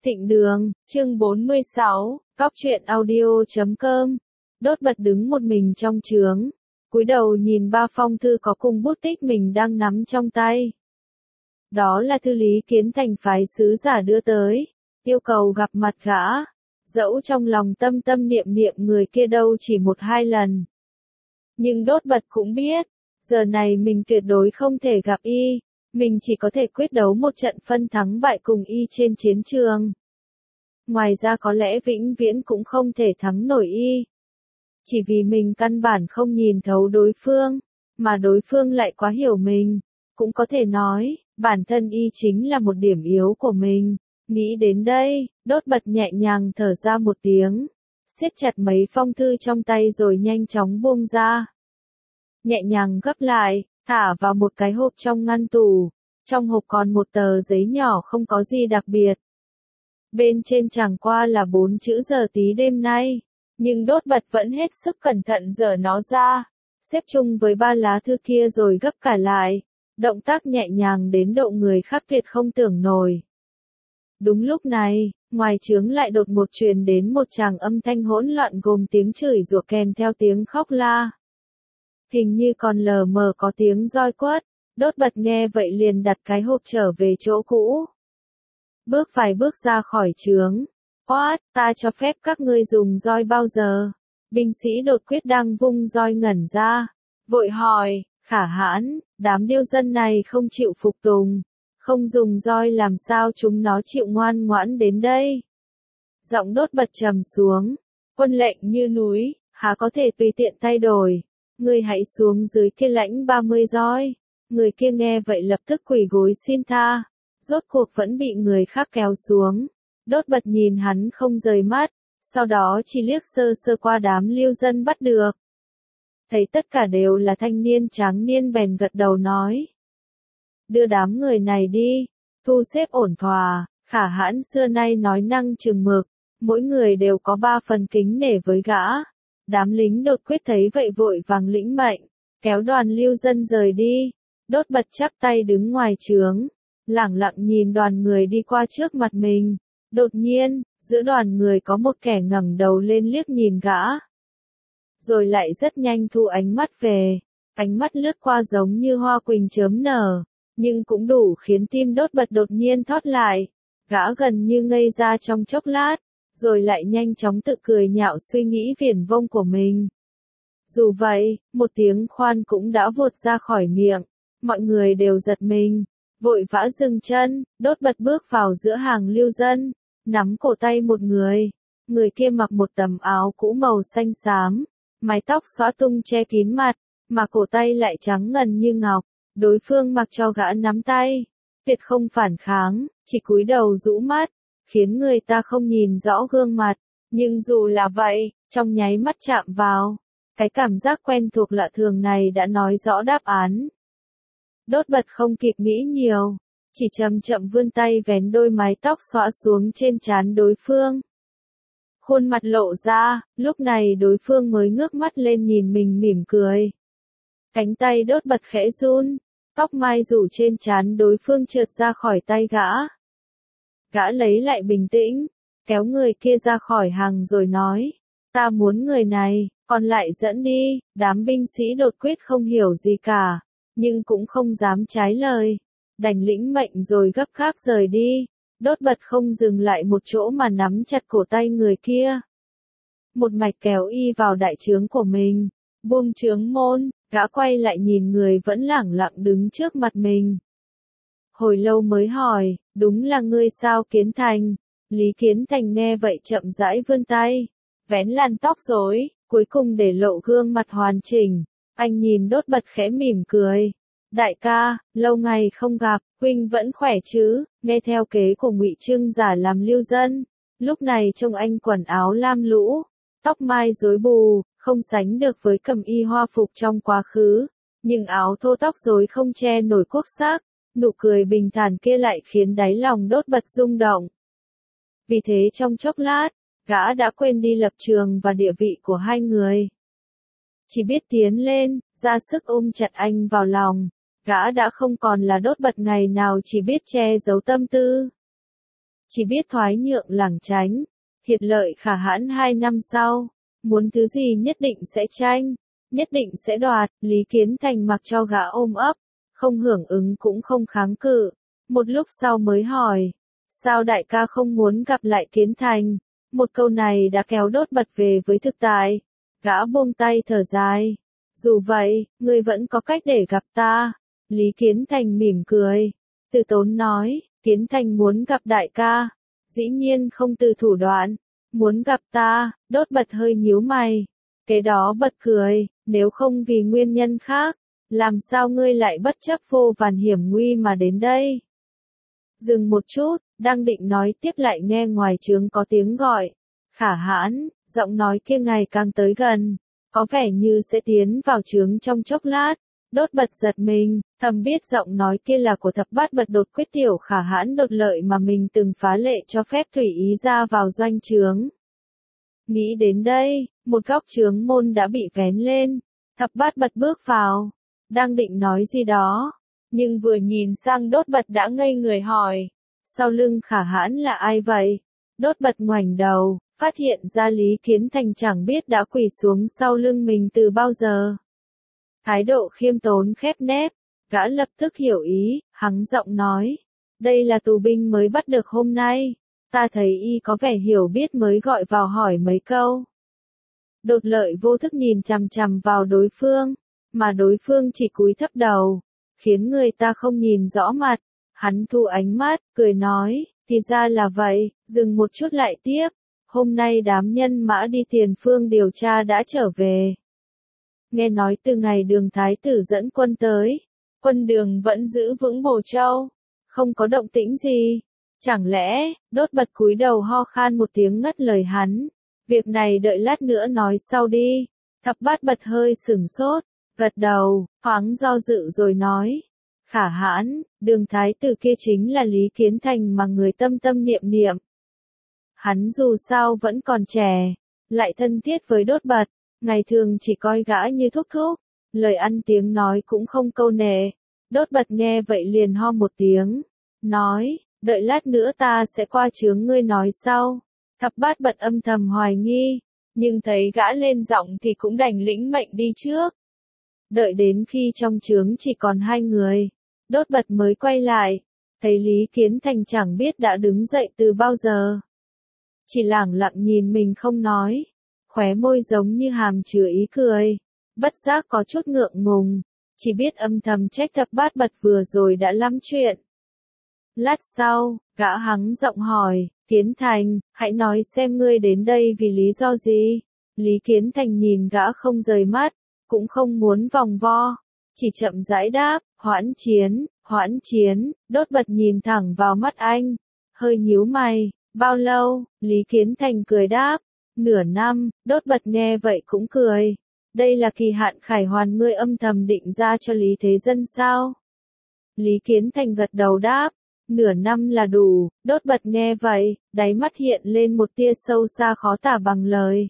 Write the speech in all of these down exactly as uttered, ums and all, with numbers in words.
Thịnh Đường, chương bốn mươi sáu, cóc truyện audio chấm com. Đốt bật đứng một mình trong trướng, cúi đầu nhìn ba phong thư có cùng bút tích mình đang nắm trong tay. Đó là thư Lý Kiến Thành phái sứ giả đưa tới, yêu cầu gặp mặt gã. Dẫu trong lòng tâm tâm niệm niệm người kia đâu chỉ một hai lần. Nhưng đốt bật cũng biết, giờ này mình tuyệt đối không thể gặp y, mình chỉ có thể quyết đấu một trận phân thắng bại cùng y trên chiến trường. Ngoài ra có lẽ vĩnh viễn cũng không thể thắng nổi y. Chỉ vì mình căn bản không nhìn thấu đối phương, mà đối phương lại quá hiểu mình. Cũng có thể nói, bản thân y chính là một điểm yếu của mình. Nghĩ đến đây, đốt bật nhẹ nhàng thở ra một tiếng, siết chặt mấy phong thư trong tay rồi nhanh chóng buông ra. Nhẹ nhàng gấp lại, thả vào một cái hộp trong ngăn tủ. Trong hộp còn một tờ giấy nhỏ không có gì đặc biệt. Bên trên chẳng qua là bốn chữ giờ tí đêm nay. Nhưng đốt bật vẫn hết sức cẩn thận dở nó ra, xếp chung với ba lá thư kia rồi gấp cả lại. Động tác nhẹ nhàng đến độ người khác tuyệt không tưởng nổi. Đúng lúc này, ngoài trướng lại đột một truyền đến một tràng âm thanh hỗn loạn gồm tiếng chửi rủa kèm theo tiếng khóc la. Hình như còn lờ mờ có tiếng roi quất, đốt bật nghe vậy liền đặt cái hộp trở về chỗ cũ. Bước vài bước ra khỏi trướng. Oát, ta cho phép các ngươi dùng roi bao giờ? Binh sĩ đột quyết đang vung roi ngẩn ra. Vội hỏi, Khả Hãn, đám điêu dân này không chịu phục tùng. Không dùng roi làm sao chúng nó chịu ngoan ngoãn đến đây? Giọng đốt bật trầm xuống. Quân lệnh như núi, há có thể tùy tiện thay đổi. Ngươi hãy xuống dưới kia lãnh ba mươi roi. Người kia nghe vậy lập tức quỳ gối xin tha. Rốt cuộc vẫn bị người khác kéo xuống. Đốt bật nhìn hắn không rời mắt, sau đó chỉ liếc sơ sơ qua đám lưu dân bắt được. Thấy tất cả đều là thanh niên tráng niên bèn gật đầu nói. Đưa đám người này đi, thu xếp ổn thỏa. Khả Hãn xưa nay nói năng chừng mực, mỗi người đều có ba phần kính nể với gã. Đám lính đột quyết thấy vậy vội vàng lĩnh mệnh, kéo đoàn lưu dân rời đi. Đốt bật chắp tay đứng ngoài trướng, lẳng lặng nhìn đoàn người đi qua trước mặt mình. Đột nhiên, giữa đoàn người có một kẻ ngẩng đầu lên liếc nhìn gã. Rồi lại rất nhanh thu ánh mắt về, ánh mắt lướt qua giống như hoa quỳnh chớm nở, nhưng cũng đủ khiến tim đốt bật đột nhiên thót lại. Gã gần như ngây ra trong chốc lát, rồi lại nhanh chóng tự cười nhạo suy nghĩ viển vông của mình. Dù vậy, một tiếng khoan cũng đã vụt ra khỏi miệng, mọi người đều giật mình, vội vã dừng chân, đốt bật bước vào giữa hàng lưu dân. Nắm cổ tay một người, người kia mặc một tấm áo cũ màu xanh xám, mái tóc xõa tung che kín mặt, mà cổ tay lại trắng ngần như ngọc. Đối phương mặc cho gã nắm tay, tuyệt không phản kháng, chỉ cúi đầu rũ mắt, khiến người ta không nhìn rõ gương mặt. Nhưng dù là vậy, trong nháy mắt chạm vào, cái cảm giác quen thuộc lạ thường này đã nói rõ đáp án. Đốt bật không kịp nghĩ nhiều. Chỉ chậm chậm vươn tay vén đôi mái tóc xõa xuống trên trán đối phương. Khuôn mặt lộ ra, lúc này đối phương mới ngước mắt lên nhìn mình mỉm cười. Cánh tay đốt bật khẽ run, tóc mai rủ trên trán đối phương trượt ra khỏi tay gã. Gã lấy lại bình tĩnh, kéo người kia ra khỏi hàng rồi nói, ta muốn người này, còn lại dẫn đi. Đám binh sĩ đột quyết không hiểu gì cả, nhưng cũng không dám trái lời. Đành lĩnh mệnh rồi gấp gáp rời đi. Đốt bật không dừng lại một chỗ mà nắm chặt cổ tay người kia. Một mạch kéo y vào đại trướng của mình. Buông trướng môn, gã quay lại nhìn người vẫn lẳng lặng đứng trước mặt mình. Hồi lâu mới hỏi, đúng là ngươi sao Kiến Thành? Lý Kiến Thành nghe vậy chậm rãi vươn tay, vén làn tóc rối, cuối cùng để lộ gương mặt hoàn chỉnh. Anh nhìn đốt bật khẽ mỉm cười. Đại ca, lâu ngày không gặp, huynh vẫn khỏe chứ? Nghe theo kế của Ngụy Trưng giả làm lưu dân, lúc này trông anh quần áo lam lũ, tóc mai rối bù, không sánh được với cẩm y hoa phục trong quá khứ, nhưng áo thô tóc rối không che nổi quốc sắc, nụ cười bình thản kia lại khiến đáy lòng đốt bật rung động. Vì thế trong chốc lát, gã đã quên đi lập trường và địa vị của hai người. Chỉ biết tiến lên, ra sức ôm chặt anh vào lòng. Gã đã không còn là đốt bật ngày nào chỉ biết che giấu tâm tư. chỉ biết thoái nhượng lảng tránh. Hiệt Lợi Khả Hãn hai năm sau, muốn thứ gì nhất định sẽ tranh, nhất định sẽ đoạt. Lý Kiến Thành mặc cho gã ôm ấp, không hưởng ứng cũng không kháng cự. Một lúc sau mới hỏi, sao đại ca không muốn gặp lại Kiến Thành? Một câu này đã kéo Đốt Bật về với thực tại. Gã buông tay thở dài. Dù vậy, ngươi vẫn có cách để gặp ta. Lý Kiến Thành mỉm cười. Từ Tốn nói, Kiến Thành muốn gặp đại ca. Dĩ nhiên không từ thủ đoạn. Muốn gặp ta, Đốt Bật hơi nhíu mày. Kế đó bật cười, nếu không vì nguyên nhân khác, làm sao ngươi lại bất chấp vô vàn hiểm nguy mà đến đây? Dừng một chút, đang định nói tiếp lại nghe ngoài trướng có tiếng gọi. Khả Hãn, giọng nói kia ngày càng tới gần, có vẻ như sẽ tiến vào trướng trong chốc lát. Đốt Bật giật mình, thầm biết giọng nói kia là của Thập Bát Bật Đột Quyết tiểu Khả Hãn Đột Lợi mà mình từng phá lệ cho phép tùy ý ra vào doanh trướng. Nghĩ đến đây, một góc trướng môn đã bị vén lên, Thập Bát Bật bước vào, đang định nói gì đó, nhưng vừa nhìn sang Đốt Bật đã ngây người hỏi, sau lưng Khả Hãn là ai vậy? Đốt Bật ngoảnh đầu, phát hiện ra Lý Kiến Thành chẳng biết đã quỳ xuống sau lưng mình từ bao giờ. Thái độ khiêm tốn khép nép, gã lập tức hiểu ý, hắng giọng nói, đây là tù binh mới bắt được hôm nay, ta thấy y có vẻ hiểu biết mới gọi vào hỏi mấy câu. Đột Lợi vô thức nhìn chằm chằm vào đối phương, mà đối phương chỉ cúi thấp đầu, khiến người ta không nhìn rõ mặt. Hắn thu ánh mắt, cười nói, thì ra là vậy, dừng một chút lại tiếp, hôm nay đám nhân mã đi tiền phương điều tra đã trở về. Nghe nói từ ngày Đường Thái tử dẫn quân tới, quân Đường vẫn giữ vững Bồ Châu, không có động tĩnh gì. Chẳng lẽ, Đốt Bật cúi đầu ho khan một tiếng ngắt lời hắn, việc này đợi lát nữa nói sau đi. Thập Bát Bật hơi sửng sốt, gật đầu, thoáng do dự rồi nói, Khả Hãn, Đường Thái tử kia chính là Lý Kiến Thành mà người tâm tâm niệm niệm. Hắn dù sao vẫn còn trẻ, lại thân thiết với Đốt Bật, ngày thường chỉ coi gã như thúc thúc, lời ăn tiếng nói cũng không câu nệ. Đốt Bật nghe vậy liền ho một tiếng, nói, đợi lát nữa ta sẽ qua chướng ngươi nói sau. Thập Bát Bật âm thầm hoài nghi, nhưng thấy gã lên giọng thì cũng đành lĩnh mệnh đi trước. Đợi đến khi trong chướng chỉ còn hai người, Đốt Bật mới quay lại, thấy Lý Kiến Thành chẳng biết đã đứng dậy từ bao giờ. Chỉ lẳng lặng nhìn mình không nói, khóe môi giống như hàm chứa ý cười, bất giác có chút ngượng ngùng, chỉ biết âm thầm trách Thập Bát Bật vừa rồi đã lắm chuyện. Lát sau, gã hắng giọng hỏi, Kiến Thành, hãy nói xem ngươi đến đây vì lý do gì? Lý Kiến Thành nhìn gã không rời mắt, cũng không muốn vòng vo, chỉ chậm rãi đáp, hoãn chiến, hoãn chiến. Đốt Bật nhìn thẳng vào mắt anh, hơi nhíu mày, bao lâu? Lý Kiến Thành cười đáp, nửa năm. Đốt Bật nghe vậy cũng cười, đây là kỳ hạn khải hoàn ngươi âm thầm định ra cho Lý Thế Dân sao? Lý Kiến Thành gật đầu đáp, nửa năm là đủ. Đốt Bật nghe vậy, đáy mắt hiện lên một tia sâu xa khó tả bằng lời.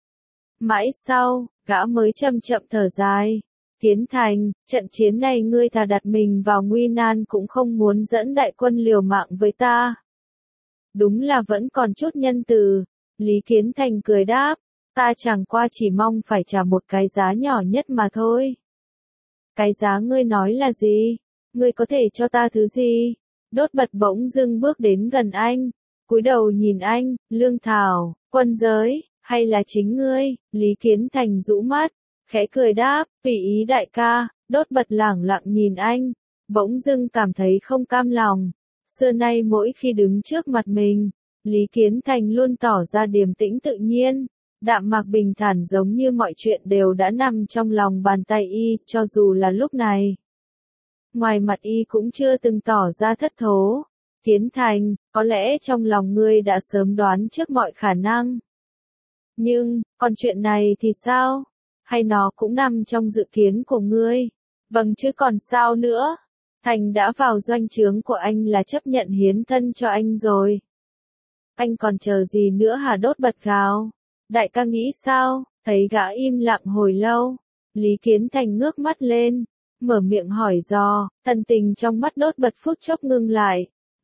Mãi sau, gã mới chậm chậm thở dài. Kiến Thành, trận chiến này ngươi thà đặt mình vào nguy nan cũng không muốn dẫn đại quân liều mạng với ta. Đúng là vẫn còn chút nhân từ. Lý Kiến Thành cười đáp, ta chẳng qua chỉ mong phải trả một cái giá nhỏ nhất mà thôi. Cái giá ngươi nói là gì? Ngươi có thể cho ta thứ gì? Đốt Bật bỗng dưng bước đến gần anh, cúi đầu nhìn anh, lương thảo, quân giới, hay là chính ngươi? Lý Kiến Thành rũ mắt, khẽ cười đáp, tùy ý đại ca. Đốt Bật lẳng lặng nhìn anh, bỗng dưng cảm thấy không cam lòng. Xưa nay mỗi khi đứng trước mặt mình, Lý Kiến Thành luôn tỏ ra điềm tĩnh tự nhiên, đạm mạc bình thản giống như mọi chuyện đều đã nằm trong lòng bàn tay y, cho dù là lúc này. Ngoài mặt y cũng chưa từng tỏ ra thất thố. Kiến Thành, có lẽ trong lòng ngươi đã sớm đoán trước mọi khả năng. Nhưng, còn chuyện này thì sao? Hay nó cũng nằm trong dự kiến của ngươi? Vâng chứ còn sao nữa? Thành đã vào doanh trướng của anh là chấp nhận hiến thân cho anh rồi. Anh còn chờ gì nữa hả? Đốt Bật gào. Đại ca nghĩ sao? Thấy gã im lặng hồi lâu, Lý Kiến Thành ngước mắt lên, mở miệng hỏi dò. Thần tình trong mắt Đốt Bật phút chốc ngưng lại,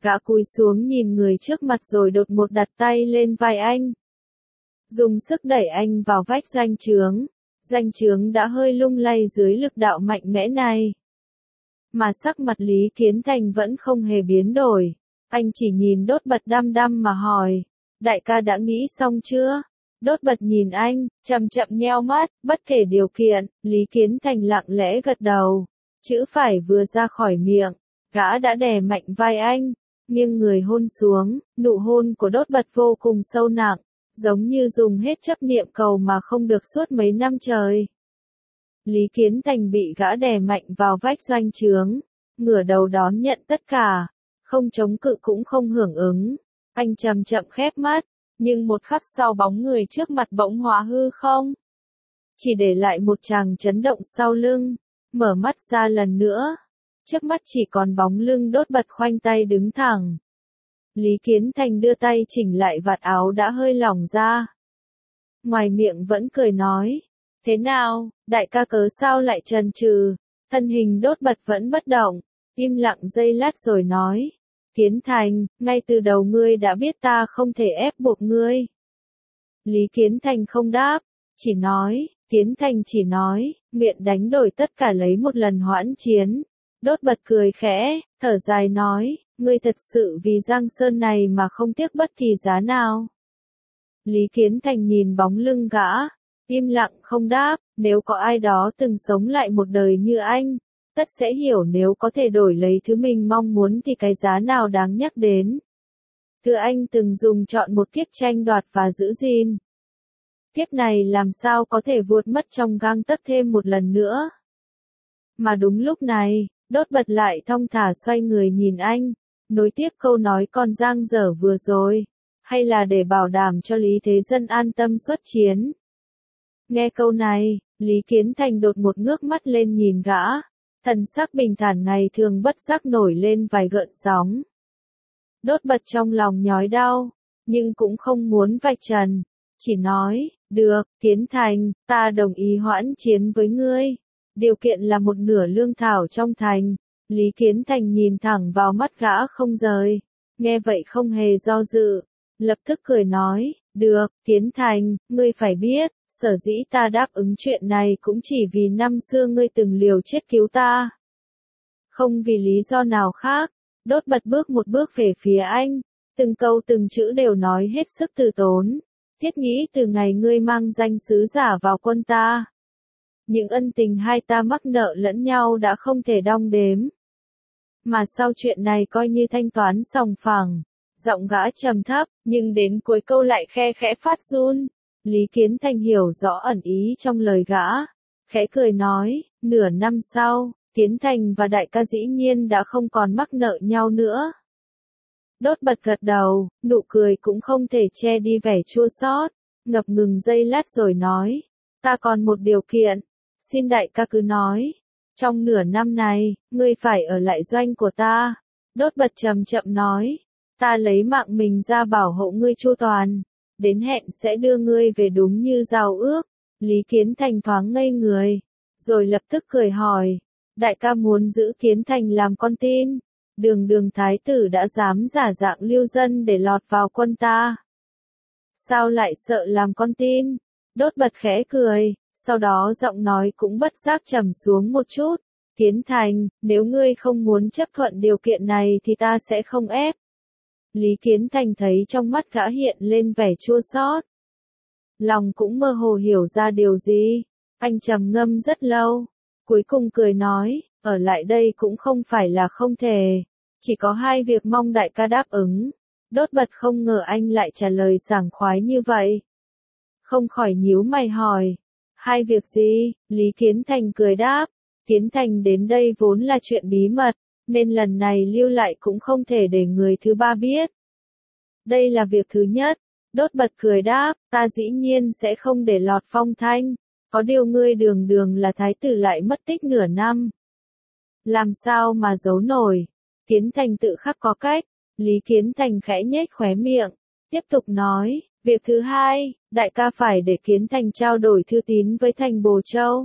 Gã cúi xuống nhìn người trước mặt rồi đột một đặt tay lên vai anh. Dùng sức đẩy anh vào vách doanh trướng. Doanh trướng đã hơi lung lay dưới lực đạo mạnh mẽ này. Mà sắc mặt Lý Kiến Thành vẫn không hề biến đổi. Anh chỉ nhìn Đốt Bật đăm đăm mà hỏi. Đại ca đã nghĩ xong chưa? Đốt Bật nhìn anh, chậm chậm nheo mắt, bất kể điều kiện, Lý Kiến Thành lặng lẽ gật đầu. Chữ phải vừa ra khỏi miệng, gã đã đè mạnh vai anh, nghiêng người hôn xuống, nụ hôn của Đốt Bật vô cùng sâu nặng, giống như dùng hết chấp niệm cầu mà không được suốt mấy năm trời. Lý Kiến Thành bị gã đè mạnh vào vách doanh trướng, ngửa đầu đón nhận tất cả, không chống cự cũng không hưởng ứng. Anh chậm chậm khép mắt, nhưng một khắc sau bóng người trước mặt bỗng hóa hư không. Chỉ để lại một tràng chấn động sau lưng, mở mắt ra lần nữa. Trước mắt chỉ còn bóng lưng Đốt Bật khoanh tay đứng thẳng. Lý Kiến Thành đưa tay chỉnh lại vạt áo đã hơi lỏng ra. Ngoài miệng vẫn cười nói. Thế nào, đại ca cớ sao lại chần chừ? Thân hình Đốt Bật vẫn bất động, im lặng giây lát rồi nói. Kiến Thành, ngay từ đầu ngươi đã biết ta không thể ép buộc ngươi. Lý Kiến Thành không đáp, chỉ nói, Kiến Thành chỉ nói, miệng đánh đổi tất cả lấy một lần hoãn chiến. Đốt Bật cười khẽ, thở dài nói, ngươi thật sự vì Giang Sơn này mà không tiếc bất kỳ giá nào. Lý Kiến Thành nhìn bóng lưng gã, im lặng không đáp, nếu có ai đó từng sống lại một đời như anh, tất sẽ hiểu nếu có thể đổi lấy thứ mình mong muốn thì cái giá nào đáng nhắc đến. Thứ anh từng dùng chọn một kiếp tranh đoạt và giữ gìn. Kiếp này làm sao có thể vuột mất trong gang tấc thêm một lần nữa. Mà đúng lúc này, Đốt Bật lại thong thả xoay người nhìn anh, nối tiếp câu nói con giang dở vừa rồi, hay là để bảo đảm cho Lý Thế Dân an tâm xuất chiến. Nghe câu này, Lý Kiến Thành đột một ngước mắt lên nhìn gã, thần sắc bình thản ngày thường bất giác nổi lên vài gợn sóng. Đốt Bật trong lòng nhói đau, nhưng cũng không muốn vạch trần, chỉ nói, được, Kiến Thành, ta đồng ý hoãn chiến với ngươi. Điều kiện là một nửa lương thảo trong thành. Lý Kiến Thành nhìn thẳng vào mắt gã không rời, nghe vậy không hề do dự, lập tức cười nói, được, Kiến Thành, ngươi phải biết, sở dĩ ta đáp ứng chuyện này cũng chỉ vì năm xưa ngươi từng liều chết cứu ta. Không vì lý do nào khác. Đốt Bật bước một bước về phía anh, từng câu từng chữ đều nói hết sức từ tốn. Thiết nghĩ từ ngày ngươi mang danh sứ giả vào quân ta, những ân tình hai ta mắc nợ lẫn nhau đã không thể đong đếm. Mà sau chuyện này coi như thanh toán sòng phẳng. Giọng gã trầm thấp, nhưng đến cuối câu lại khe khẽ phát run. Lý Kiến Thành hiểu rõ ẩn ý trong lời gã, khẽ cười nói, nửa năm sau, Kiến Thành và đại ca dĩ nhiên đã không còn mắc nợ nhau nữa. Đốt Bật gật đầu, nụ cười cũng không thể che đi vẻ chua xót, ngập ngừng giây lát rồi nói, ta còn một điều kiện, xin đại ca cứ nói, trong nửa năm này, ngươi phải ở lại doanh của ta. Đốt Bật chậm chậm nói, ta lấy mạng mình ra bảo hộ ngươi chu toàn, đến hẹn sẽ đưa ngươi về đúng như giao ước. Lý Kiến Thành thoáng ngây người, rồi lập tức cười hỏi, đại ca muốn giữ Kiến Thành làm con tin, đường đường thái tử đã dám giả dạng lưu dân để lọt vào quân ta. Sao lại sợ làm con tin? Đốt Bật khẽ cười, sau đó giọng nói cũng bất giác trầm xuống một chút, Kiến Thành, nếu ngươi không muốn chấp thuận điều kiện này thì ta sẽ không ép. Lý Kiến Thành thấy trong mắt gã hiện lên vẻ chua xót, lòng cũng mơ hồ hiểu ra điều gì, anh trầm ngâm rất lâu, cuối cùng cười nói, ở lại đây cũng không phải là không thể, chỉ có hai việc mong đại ca đáp ứng. Đốt Bật không ngờ anh lại trả lời sảng khoái như vậy, không khỏi nhíu mày hỏi, hai việc gì? Lý Kiến Thành cười đáp, Kiến Thành đến đây vốn là chuyện bí mật, nên lần này lưu lại cũng không thể để người thứ ba biết. Đây là việc thứ nhất. Đốt Bật cười đáp, ta dĩ nhiên sẽ không để lọt phong thanh, có điều ngươi đường đường là thái tử lại mất tích nửa năm. Làm sao mà giấu nổi? Kiến Thành tự khắc có cách. Lý Kiến Thành khẽ nhếch khóe miệng, tiếp tục nói, việc thứ hai, đại ca phải để Kiến Thành trao đổi thư tín với thành Bồ Châu.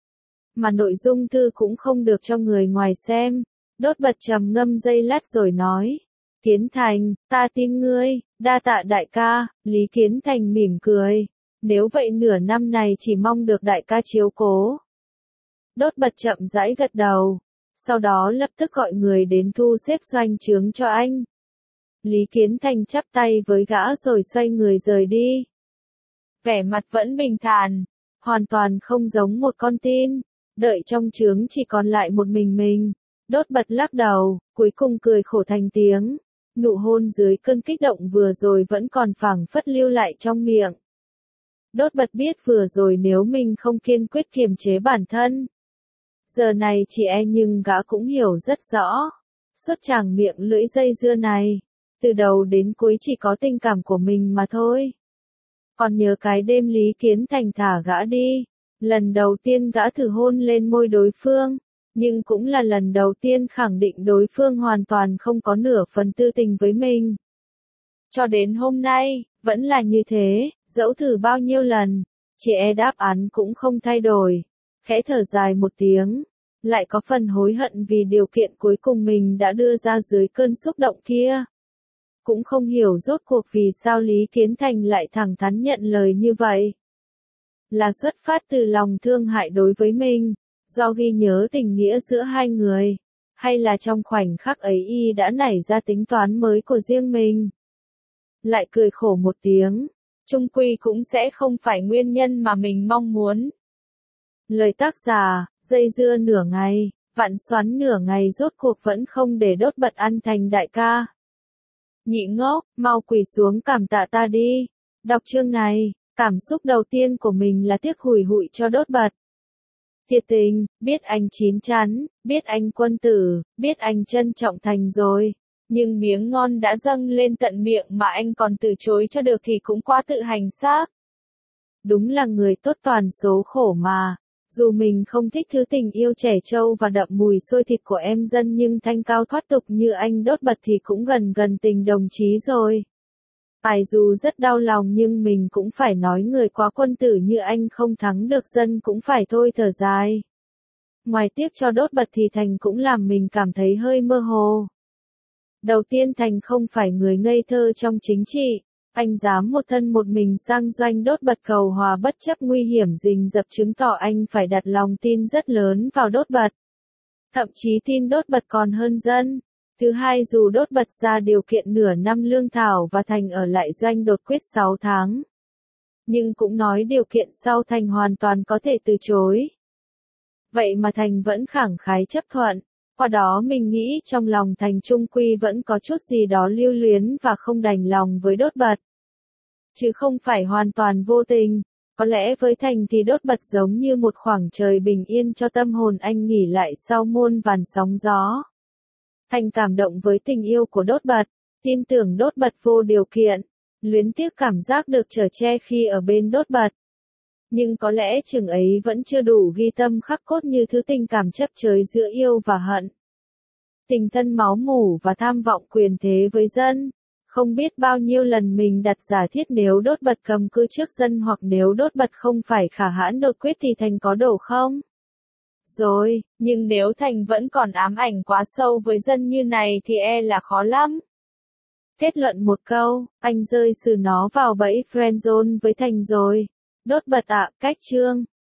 Mà nội dung thư cũng không được cho người ngoài xem. Đốt Bật trầm ngâm giây lát rồi nói, Kiến Thành, ta tin ngươi, đa tạ đại ca, Lý Kiến Thành mỉm cười. Nếu vậy nửa năm này chỉ mong được đại ca chiếu cố. Đốt Bật chậm rãi gật đầu, sau đó lập tức gọi người đến thu xếp doanh trướng cho anh. Lý Kiến Thành chắp tay với gã rồi xoay người rời đi. Vẻ mặt vẫn bình thản, hoàn toàn không giống một con tin, đợi trong trướng chỉ còn lại một mình mình. Đốt Bật lắc đầu, cuối cùng cười khổ thành tiếng. Nụ hôn dưới cơn kích động vừa rồi vẫn còn phảng phất lưu lại trong miệng. Đốt Bật biết vừa rồi nếu mình không kiên quyết kiềm chế bản thân, giờ này chỉ e nhưng gã cũng hiểu rất rõ. Suốt chàng miệng lưỡi dây dưa này, từ đầu đến cuối chỉ có tình cảm của mình mà thôi. Còn nhớ cái đêm Lý Kiến Thành thả gã đi, lần đầu tiên gã thử hôn lên môi đối phương, nhưng cũng là lần đầu tiên khẳng định đối phương hoàn toàn không có nửa phần tư tình với mình. Cho đến hôm nay, vẫn là như thế, dẫu thử bao nhiêu lần, chỉ e đáp án cũng không thay đổi. Khẽ thở dài một tiếng, lại có phần hối hận vì điều kiện cuối cùng mình đã đưa ra dưới cơn xúc động kia. Cũng không hiểu rốt cuộc vì sao Lý Kiến Thành lại thẳng thắn nhận lời như vậy. Là xuất phát từ lòng thương hại đối với mình, do ghi nhớ tình nghĩa giữa hai người, hay là trong khoảnh khắc ấy y đã nảy ra tính toán mới của riêng mình. Lại cười khổ một tiếng, chung quy cũng sẽ không phải nguyên nhân mà mình mong muốn. Lời tác giả, dây dưa nửa ngày, vặn xoắn nửa ngày rốt cuộc vẫn không để Đốt Bật ăn thành đại ca. Nhị ngốc, mau quỳ xuống cảm tạ ta đi. Đọc chương này, cảm xúc đầu tiên của mình là tiếc hùi hụi cho Đốt Bật. Thiệt tình, biết anh chín chắn, biết anh quân tử, biết anh trân trọng Thành rồi. Nhưng miếng ngon đã dâng lên tận miệng mà anh còn từ chối cho được thì cũng quá tự hành xác. Đúng là người tốt toàn số khổ mà. Dù mình không thích thứ tình yêu trẻ trâu và đậm mùi xôi thịt của em dân nhưng thanh cao thoát tục như anh Đốt Bật thì cũng gần gần tình đồng chí rồi. Phải dù rất đau lòng nhưng mình cũng phải nói người quá quân tử như anh không thắng được dân cũng phải thôi thở dài. Ngoài tiếc cho Đốt Bật thì Thành cũng làm mình cảm thấy hơi mơ hồ. Đầu tiên Thành không phải người ngây thơ trong chính trị. Anh dám một thân một mình sang doanh Đốt Bật cầu hòa bất chấp nguy hiểm rình rập chứng tỏ anh phải đặt lòng tin rất lớn vào Đốt Bật. Thậm chí tin Đốt Bật còn hơn dân. Thứ hai dù Đốt Bật ra điều kiện nửa năm lương thảo và Thành ở lại doanh đột quyết sáu tháng. Nhưng cũng nói điều kiện sau Thành hoàn toàn có thể từ chối. Vậy mà Thành vẫn khẳng khái chấp thuận. Qua đó mình nghĩ trong lòng Thành trung quy vẫn có chút gì đó lưu luyến và không đành lòng với Đốt Bật. Chứ không phải hoàn toàn vô tình, có lẽ với Thành thì Đốt Bật giống như một khoảng trời bình yên cho tâm hồn anh nghỉ lại sau muôn vàn sóng gió. Thành cảm động với tình yêu của Đốt Bật, tin tưởng Đốt Bật vô điều kiện, luyến tiếc cảm giác được chở che khi ở bên Đốt Bật. Nhưng có lẽ chừng ấy vẫn chưa đủ ghi tâm khắc cốt như thứ tình cảm chấp chới giữa yêu và hận. Tình thân máu mủ và tham vọng quyền thế với dân. Không biết bao nhiêu lần mình đặt giả thiết nếu Đốt Bật cầm cự trước dân hoặc nếu Đốt Bật không phải khả hãn đột quyết thì Thành có đổ không? Rồi, nhưng nếu Thành vẫn còn ám ảnh quá sâu với dân như này thì e là khó lắm. Kết luận một câu, anh rơi xử nó vào bẫy friendzone với Thành rồi. Đốt Bật ạ, cách chương.